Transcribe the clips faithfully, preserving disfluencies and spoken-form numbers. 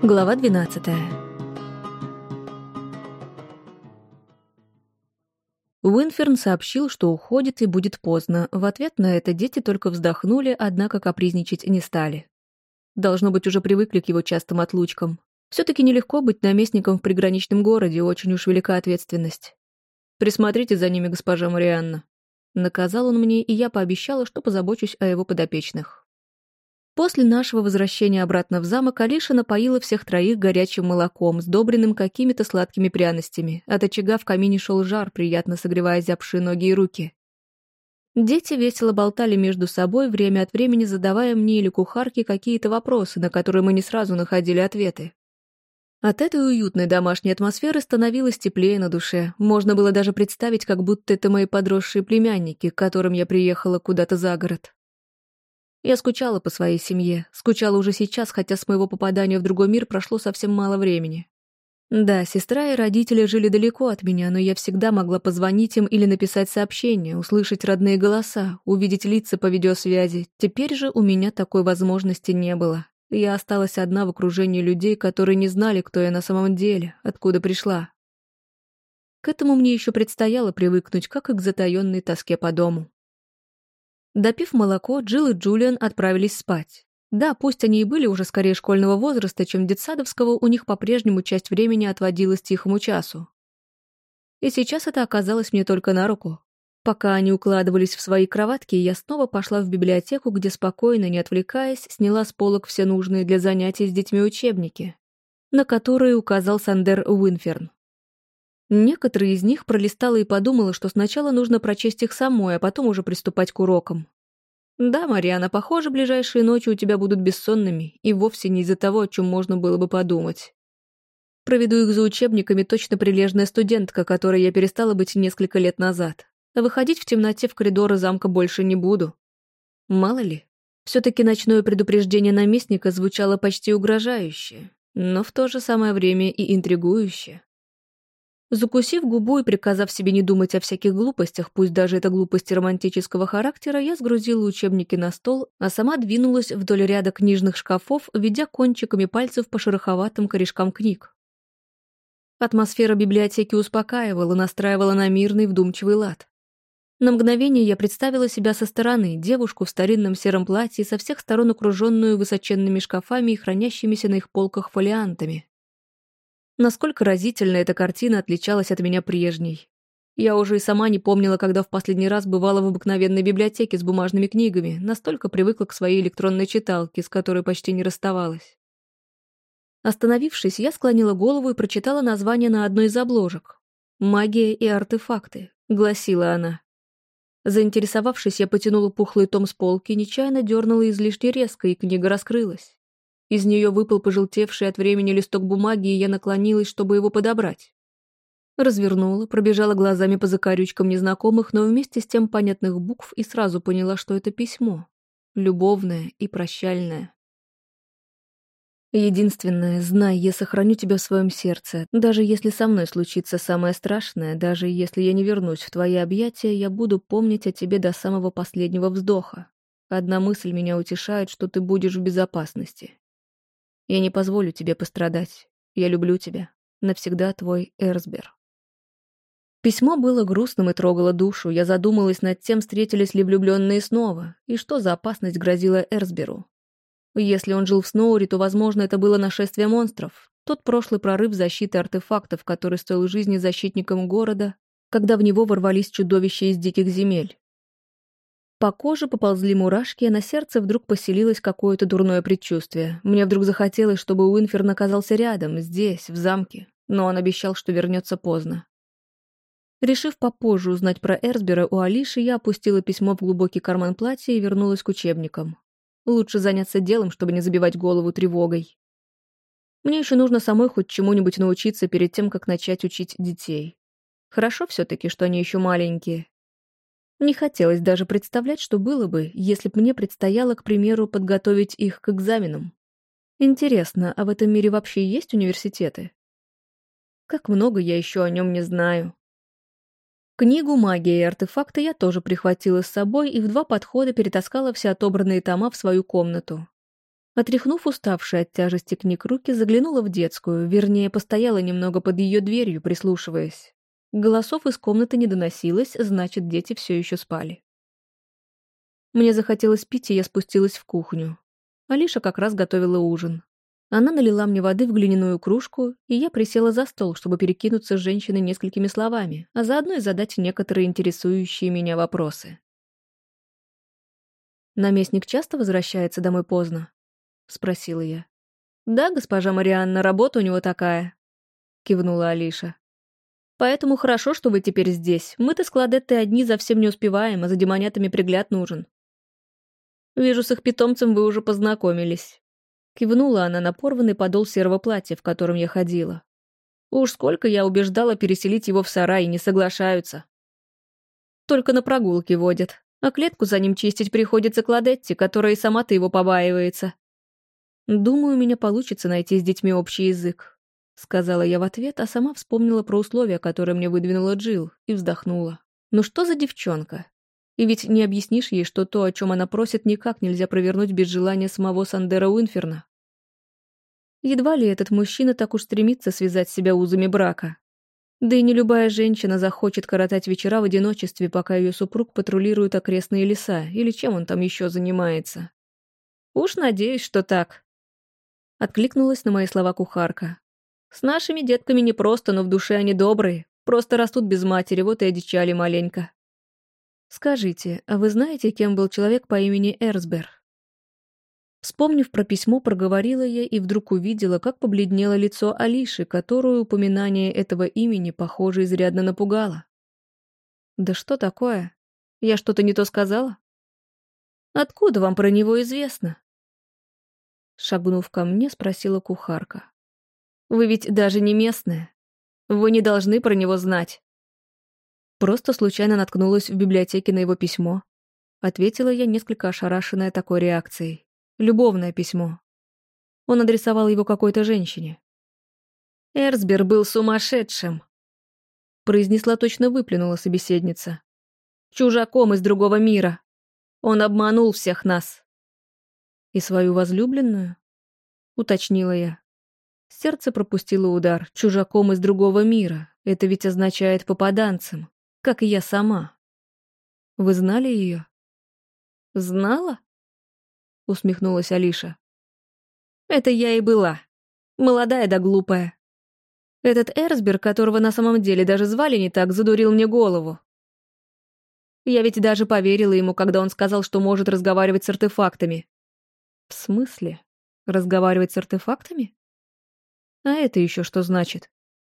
Глава двенадцатая. Уинферн сообщил, что уходит и будет поздно. В ответ на это дети только вздохнули, однако капризничать не стали. Должно быть, уже привыкли к его частым отлучкам. Все-таки нелегко быть наместником в приграничном городе, очень уж велика ответственность. «Присмотрите за ними, госпожа Марианна». Наказал он мне, и я пообещала, что позабочусь о его подопечных. После нашего возвращения обратно в замок Алиша напоила всех троих горячим молоком, сдобренным какими-то сладкими пряностями. От очага в камине шел жар, приятно согревая зябшие ноги и руки. Дети весело болтали между собой, время от времени задавая мне или кухарке какие-то вопросы, на которые мы не сразу находили ответы. От этой уютной домашней атмосферы становилось теплее на душе. Можно было даже представить, как будто это мои подросшие племянники, к которым я приехала куда-то за город. Я скучала по своей семье, скучала уже сейчас, хотя с моего попадания в другой мир прошло совсем мало времени. Да, сестра и родители жили далеко от меня, но я всегда могла позвонить им или написать сообщение, услышать родные голоса, увидеть лица по видеосвязи. Теперь же у меня такой возможности не было. Я осталась одна в окружении людей, которые не знали, кто я на самом деле, откуда пришла. К этому мне еще предстояло привыкнуть, как и к затаенной тоске по дому. Допив молоко, Джилл и Джулиан отправились спать. Да, пусть они и были уже скорее школьного возраста, чем детсадовского, у них по-прежнему часть времени отводилась тихому часу. И сейчас это оказалось мне только на руку. Пока они укладывались в свои кроватки, я снова пошла в библиотеку, где спокойно, не отвлекаясь, сняла с полок все нужные для занятий с детьми учебники, на которые указал Сандер Уинферн. Некоторые из них пролистала и подумала, что сначала нужно прочесть их самой, а потом уже приступать к урокам. Да, Марианна, похоже, ближайшие ночи у тебя будут бессонными, и вовсе не из-за того, о чем можно было бы подумать. Проведу их за учебниками точно прилежная студентка, которой я перестала быть несколько лет назад. А выходить в темноте в коридоры замка больше не буду. Мало ли, все-таки ночное предупреждение наместника звучало почти угрожающе, но в то же самое время и интригующе. Закусив губу и приказав себе не думать о всяких глупостях, пусть даже это глупости романтического характера, я сгрузила учебники на стол, а сама двинулась вдоль ряда книжных шкафов, ведя кончиками пальцев по шероховатым корешкам книг. Атмосфера библиотеки успокаивала, настраивала на мирный, вдумчивый лад. На мгновение я представила себя со стороны, девушку в старинном сером платье, со всех сторон окруженную высоченными шкафами и хранящимися на их полках фолиантами. Насколько разительно эта картина отличалась от меня прежней. Я уже и сама не помнила, когда в последний раз бывала в обыкновенной библиотеке с бумажными книгами, настолько привыкла к своей электронной читалке, с которой почти не расставалась. Остановившись, я склонила голову и прочитала название на одной из обложек. «Магия и артефакты», — гласила она. Заинтересовавшись, я потянула пухлый том с полки, нечаянно дернула излишне резко, и книга раскрылась. Из нее выпал пожелтевший от времени листок бумаги, и я наклонилась, чтобы его подобрать. Развернула, пробежала глазами по закорючкам незнакомых, но вместе с тем понятных букв, и сразу поняла, что это письмо. Любовное и прощальное. Единственное, знай, я сохраню тебя в своем сердце. Даже если со мной случится самое страшное, даже если я не вернусь в твои объятия, я буду помнить о тебе до самого последнего вздоха. Одна мысль меня утешает, что ты будешь в безопасности. Я не позволю тебе пострадать. Я люблю тебя. Навсегда твой Эрсбер. Письмо было грустным и трогало душу. Я задумалась над тем, встретились ли влюбленные снова, и что за опасность грозила Эрсберу. Если он жил в Сноури, то, возможно, это было нашествие монстров. Тот прошлый прорыв защиты артефактов, который стоил жизни защитникам города, когда в него ворвались чудовища из диких земель. По коже поползли мурашки, а на сердце вдруг поселилось какое-то дурное предчувствие. Мне вдруг захотелось, чтобы Уинферн оказался рядом, здесь, в замке, но он обещал, что вернется поздно. Решив попозже узнать про Эрсбера у Алиши, я опустила письмо в глубокий карман платья и вернулась к учебникам. Лучше заняться делом, чтобы не забивать голову тревогой. Мне еще нужно самой хоть чему-нибудь научиться перед тем, как начать учить детей. Хорошо все-таки, что они еще маленькие. Не хотелось даже представлять, что было бы, если бы мне предстояло, к примеру, подготовить их к экзаменам. Интересно, а в этом мире вообще есть университеты? Как много я еще о нем не знаю. Книгу «Магия и артефакты» я тоже прихватила с собой и в два подхода перетаскала все отобранные тома в свою комнату. Отряхнув уставшие от тяжести книг руки, заглянула в детскую, вернее, постояла немного под ее дверью, прислушиваясь. Голосов из комнаты не доносилось, значит, дети все еще спали. Мне захотелось пить, и я спустилась в кухню. Алиша как раз готовила ужин. Она налила мне воды в глиняную кружку, и я присела за стол, чтобы перекинуться с женщиной несколькими словами, а заодно и задать некоторые интересующие меня вопросы. «Наместник часто возвращается домой поздно?» — спросила я. «Да, госпожа Марианна, работа у него такая», — кивнула Алиша. «Поэтому хорошо, что вы теперь здесь. Мы-то с Кладеттой одни совсем не успеваем, а за демонятами пригляд нужен». «Вижу, с их питомцем вы уже познакомились». Кивнула она на порванный подол серого платья, в котором я ходила. «Уж сколько я убеждала переселить его в сарай, не соглашаются. Только на прогулки водят, а клетку за ним чистить приходится Кладетте, которая и сама-то его побаивается». «Думаю, у меня получится найти с детьми общий язык», — сказала я в ответ, а сама вспомнила про условия, которые мне выдвинула Джилл, и вздохнула. «Ну что за девчонка? И ведь не объяснишь ей, что то, о чем она просит, никак нельзя провернуть без желания самого Сандера Уинферна. Едва ли этот мужчина так уж стремится связать себя узами брака. Да и не любая женщина захочет коротать вечера в одиночестве, пока ее супруг патрулирует окрестные леса, или чем он там еще занимается. Уж надеюсь, что так». Откликнулась на мои слова кухарка. «С нашими детками непросто, но в душе они добрые, просто растут без матери, вот и одичали маленько». «Скажите, а вы знаете, кем был человек по имени Эрсбер?» Вспомнив про письмо, проговорила я и вдруг увидела, как побледнело лицо Алиши, которую упоминание этого имени, похоже, изрядно напугало. «Да что такое? Я что-то не то сказала?» «Откуда вам про него известно?» Шагнув ко мне, спросила кухарка. «Вы ведь даже не местная. Вы не должны про него знать». «Просто случайно наткнулась в библиотеке на его письмо», — ответила я, несколько ошарашенная такой реакцией. «Любовное письмо. Он адресовал его какой-то женщине». «Эрсбер был сумасшедшим», — произнесла, точно выплюнула собеседница. «Чужаком из другого мира. Он обманул всех нас». «И свою возлюбленную?» — уточнила я. Сердце пропустило удар. «Чужаком из другого мира. Это ведь означает попаданцем. Как и я сама. Вы знали ее?» «Знала?» — усмехнулась Алиша. «Это я и была. Молодая да глупая. Этот Эрсбер, которого на самом деле даже звали не так, задурил мне голову. Я ведь даже поверила ему, когда он сказал, что может разговаривать с артефактами». «В смысле? Разговаривать с артефактами? А это еще что значит?»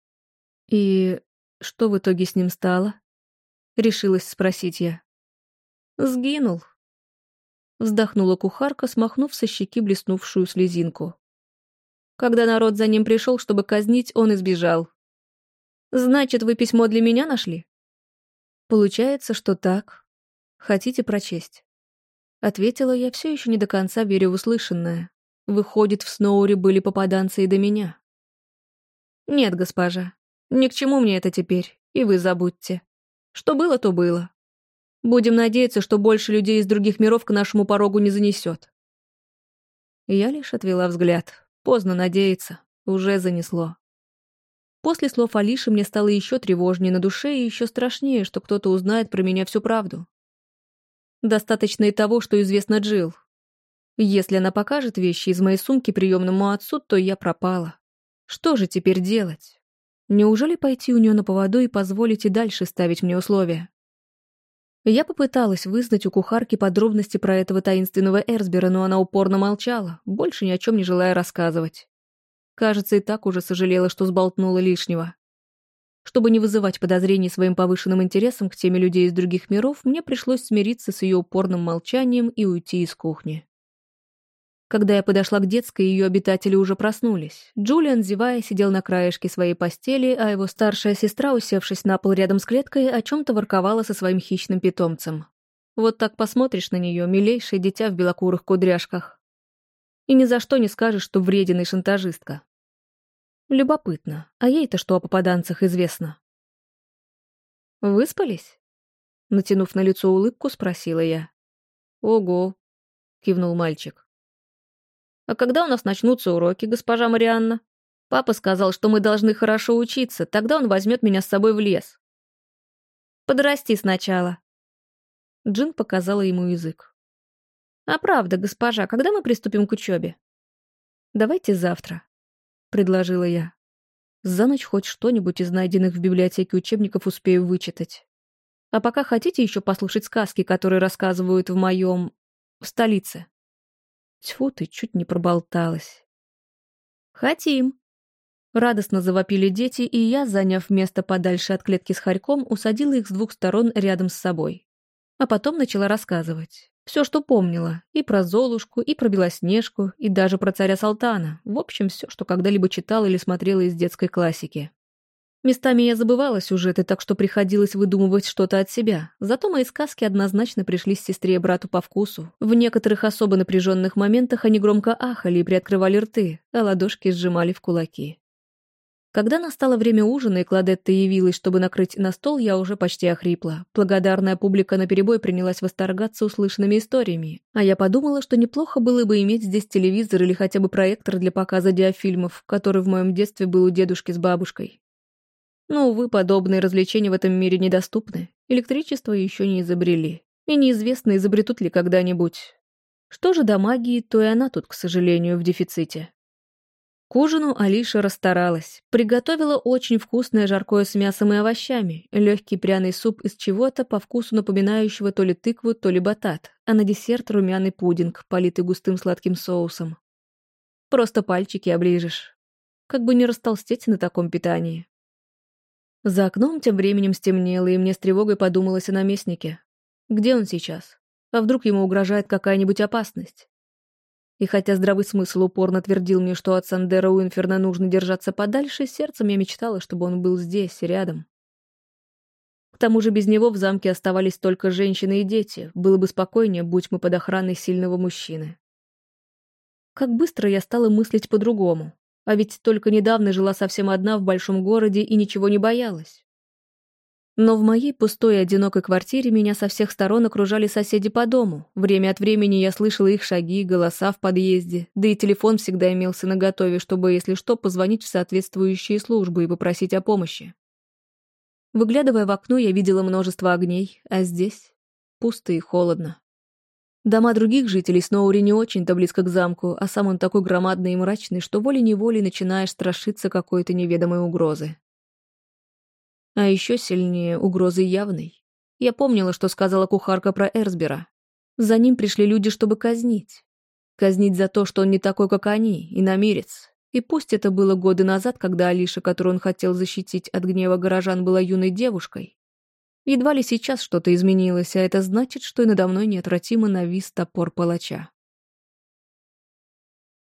«И что в итоге с ним стало?» — решилась спросить я. «Сгинул», — вздохнула кухарка, смахнув со щеки блеснувшую слезинку. «Когда народ за ним пришел, чтобы казнить, он избежал. Значит, вы письмо для меня нашли?» «Получается, что так. Хотите прочесть?» Ответила я, все еще не до конца веря в услышанное. Выходит, в Сноуре были попаданцы и до меня. «Нет, госпожа, ни к чему мне это теперь, и вы забудьте. Что было, то было. Будем надеяться, что больше людей из других миров к нашему порогу не занесет». Я лишь отвела взгляд. Поздно надеяться, уже занесло. После слов Алиши мне стало еще тревожнее на душе и еще страшнее, что кто-то узнает про меня всю правду. Достаточно и того, что известно Джилл. Если она покажет вещи из моей сумки приемному отцу, то я пропала. Что же теперь делать? Неужели пойти у нее на поводу и позволить и дальше ставить мне условия? Я попыталась вызнать у кухарки подробности про этого таинственного Эрсбера, но она упорно молчала, больше ни о чем не желая рассказывать. Кажется, и так уже сожалела, что сболтнула лишнего. Чтобы не вызывать подозрений своим повышенным интересом к теме людей из других миров, мне пришлось смириться с ее упорным молчанием и уйти из кухни. Когда я подошла к детской, ее обитатели уже проснулись. Джулиан, зевая, сидел на краешке своей постели, а его старшая сестра, усевшись на пол рядом с клеткой, о чем-то ворковала со своим хищным питомцем. Вот так посмотришь на нее, милейшее дитя в белокурых кудряшках. И ни за что не скажешь, что вредина и шантажистка. Любопытно, а ей-то что о попаданцах известно? «Выспались?» Натянув на лицо улыбку, спросила я. «Ого!» — кивнул мальчик. А когда у нас начнутся уроки, госпожа Марианна? Папа сказал, что мы должны хорошо учиться, тогда он возьмет меня с собой в лес. Подрасти сначала. Джин показала ему язык. А правда, госпожа, когда мы приступим к учебе? Давайте завтра, предложила я. За ночь хоть что-нибудь из найденных в библиотеке учебников успею вычитать. А пока хотите еще послушать сказки, которые рассказывают в моем... в столице? Тьфу ты, чуть не проболталась. Хотим. Радостно завопили дети, и я, заняв место подальше от клетки с хорьком, усадила их с двух сторон рядом с собой. А потом начала рассказывать. Все, что помнила. И про Золушку, и про Белоснежку, и даже про царя Салтана. В общем, все, что когда-либо читала или смотрела из детской классики. Местами я забывала сюжеты, так что приходилось выдумывать что-то от себя. Зато мои сказки однозначно пришлись сестре и брату по вкусу. В некоторых особо напряженных моментах они громко ахали и приоткрывали рты, а ладошки сжимали в кулаки. Когда настало время ужина и Кладетта явилась, чтобы накрыть на стол, я уже почти охрипла. Благодарная публика наперебой принялась восторгаться услышанными историями, а я подумала, что неплохо было бы иметь здесь телевизор или хотя бы проектор для показа диафильмов, который в моем детстве был у дедушки с бабушкой. Но, увы, подобные развлечения в этом мире недоступны. Электричество еще не изобрели. И неизвестно, изобретут ли когда-нибудь. Что же до магии, то и она тут, к сожалению, в дефиците. К ужину Алиша расстаралась. Приготовила очень вкусное жаркое с мясом и овощами, легкий пряный суп из чего-то, по вкусу напоминающего то ли тыкву, то ли батат, а на десерт румяный пудинг, политый густым сладким соусом. Просто пальчики оближешь. Как бы не растолстеть на таком питании. За окном тем временем стемнело, и мне с тревогой подумалось о наместнике. Где он сейчас? А вдруг ему угрожает какая-нибудь опасность? И хотя здравый смысл упорно твердил мне, что от Сандера Уинферна нужно держаться подальше, сердцем я мечтала, чтобы он был здесь, рядом. К тому же без него в замке оставались только женщины и дети. Было бы спокойнее, будь мы под охраной сильного мужчины. Как быстро я стала мыслить по-другому. А ведь только недавно жила совсем одна в большом городе и ничего не боялась. Но в моей пустой и одинокой квартире меня со всех сторон окружали соседи по дому. Время от времени я слышала их шаги, голоса в подъезде, да и телефон всегда имелся наготове, чтобы, если что, позвонить в соответствующие службы и попросить о помощи. Выглядывая в окно, я видела множество огней, а здесь пусто и холодно. Дома других жителей Сноури не очень-то близко к замку, а сам он такой громадный и мрачный, что волей-неволей начинаешь страшиться какой-то неведомой угрозы. А еще сильнее угрозы явной. Я помнила, что сказала кухарка про Эрсбера. За ним пришли люди, чтобы казнить. Казнить за то, что он не такой, как они, иномирец. И пусть это было годы назад, когда Алиша, которую он хотел защитить от гнева горожан, была юной девушкой. Едва ли сейчас что-то изменилось, а это значит, что и надо мной неотвратимо навис топор палача.